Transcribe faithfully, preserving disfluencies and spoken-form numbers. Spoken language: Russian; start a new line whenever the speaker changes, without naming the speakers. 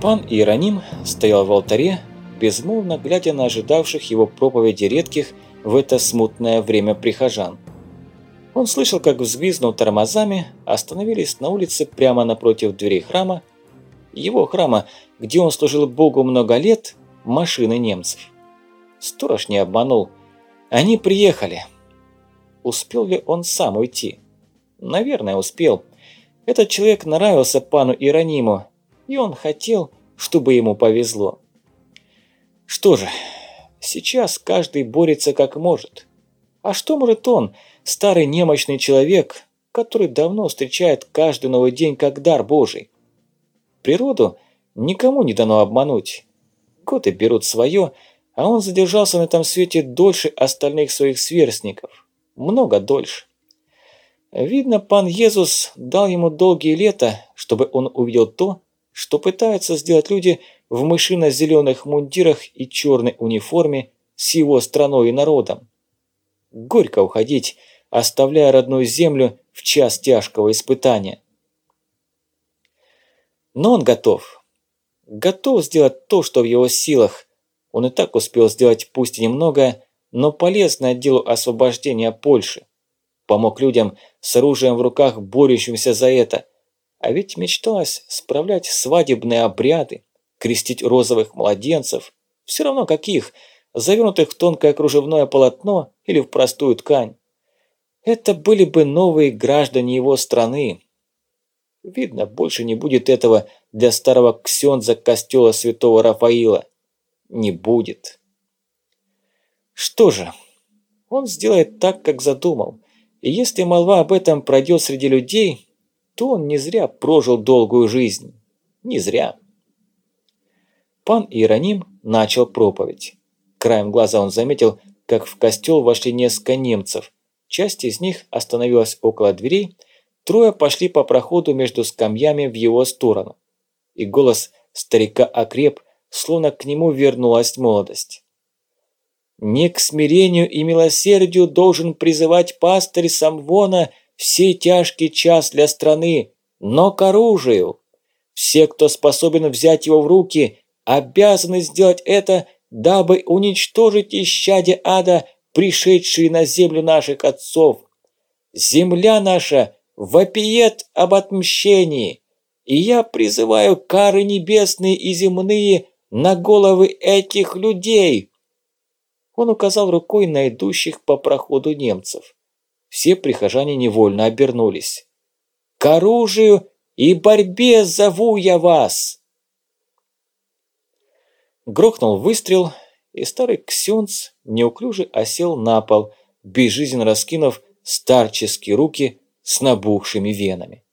Пан Иероним стоял в алтаре, безмолвно глядя на ожидавших его проповеди редких в это смутное время прихожан. Он слышал, как, взвизгнув тормозами, остановились на улице прямо напротив дверей храма, его храма, где он служил Богу много лет, машины немцев. Сторож не обманул. Они приехали. Успел ли он сам уйти? Наверное, успел. Этот человек нравился пану Иерониму, и он хотел, чтобы ему повезло. Что же, сейчас каждый борется как может. А что может он, старый немощный человек, который давно встречает каждый новый день как дар Божий? Природу никому не дано обмануть. Годы берут свое, а он задержался на этом свете дольше остальных своих сверстников. Много дольше. Видно, пан Иисус дал ему долгие лета, чтобы он увидел то, что пытаются сделать люди в мышино-зеленых мундирах и черной униформе с его страной и народом. Горько уходить, оставляя родную землю в час тяжкого испытания. Но он готов. Готов сделать то, что в его силах. Он и так успел сделать пусть и немного, но полезное делу освобождения Польши. Помог людям с оружием в руках, борющимся за это. А ведь мечталось справлять свадебные обряды, крестить розовых младенцев, все равно каких, завернутых в тонкое кружевное полотно или в простую ткань. Это были бы новые граждане его страны. Видно, больше не будет этого для старого ксёндза костела святого Рафаила. Не будет. Что же, он сделает так, как задумал. И если молва об этом пройдет среди людей, то он не зря прожил долгую жизнь. Не зря. Пан Иероним начал проповедь. Краем глаза он заметил, как в костел вошли несколько немцев. Часть из них остановилась около дверей, трое пошли по проходу между скамьями в его сторону. И голос старика окреп, словно к нему вернулась молодость. «Не к смирению и милосердию должен призывать пастырь Самвона в сей тяжкий час для страны, но к оружию. Все, кто способен взять его в руки, обязаны сделать это, дабы уничтожить исчадие ада, пришедшие на землю наших отцов. Земля наша вопиет об отмщении, и я призываю кары небесные и земные на головы этих людей». Он указал рукой на идущих по проходу немцев. Все прихожане невольно обернулись. «К оружию и борьбе зову я вас!» Грохнул выстрел, и старый ксёндз неуклюже осел на пол, безжизненно раскинув старческие руки с набухшими венами.